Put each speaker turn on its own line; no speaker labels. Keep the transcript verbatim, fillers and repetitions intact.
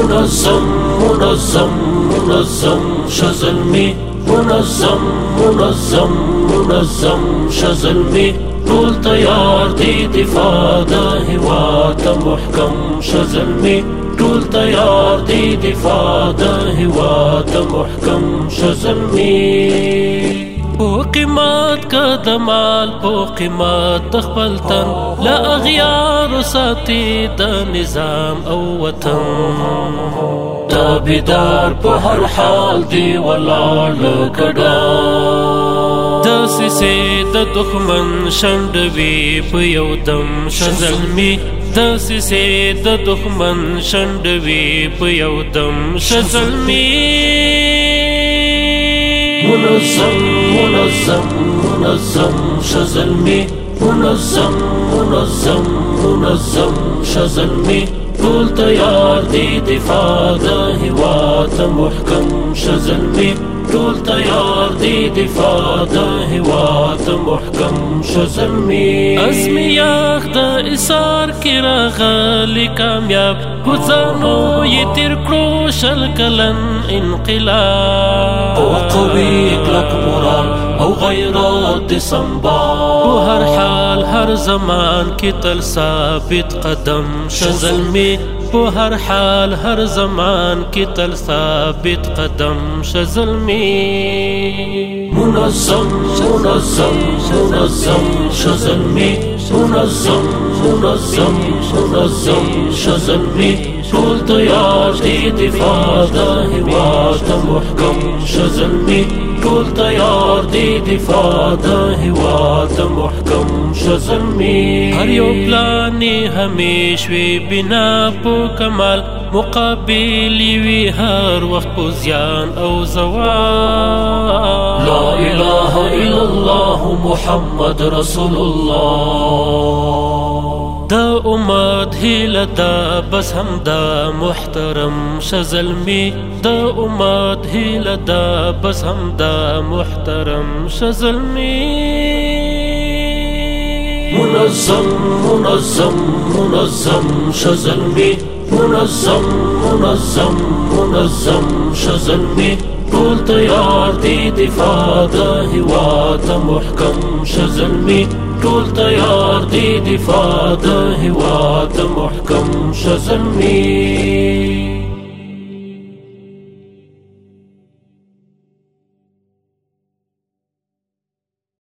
منظم منظم منظم شزلمی منظم منظم منظم شزلمی ټول تیار دی دفاع د هیواد محکم شزلمی ټول تیار دی دفاع د هیواد محکم شزلمی په قیمت کدمال په قیمت د خپل تن لا اغیار ساتي د نظام او وطن تابعدار په هر حال دی ولاړ کډا د سیسې د دښمن شندوي په یو دم شزلمی د سیسې د دښمن شندوي په یو دم شزلمی منظم منظم منظم شزلمی منظم منظم منظم شزلمی ټول تیار دی دفاع د هیواد محکم شزلمی ټول تیار دی دفاع د هیواد محکم شزلمی عزم یاخ د اثار کې راغلی کامیاب کوڅانو یې تیر کړو شل کلن انقلاب او قوي کلک مورال او غیرت د سنبال په هر حال هر زمان کې تل ثابت قدم شزلمی په هر حال هر زمان کې تل ثابت قدم شزلمی منظم منظم منظم شزلمی منظم منظم منظم شزلمی ټول تیار دی دفاع د هیواد محکم شزلمی ټول تیار دی دفاع د هیواد محکم شزلمی هر یو پلان همیش وی بنا په کمال مقابل وی هر وخت په زیان او زوال لا اله الا الله محمد رسول الله دا امت هیله دا بس هم دا محترم شزلمی دا امت هیله دا بس هم دا محترم شزلمی منظم منظم منظم شزلمی منظم منظم منظم شزلمی ټول تیار دی دفاع د هیواد محکم شزلمی ټول تیار دی دفاع د هیواد محکم شزلمی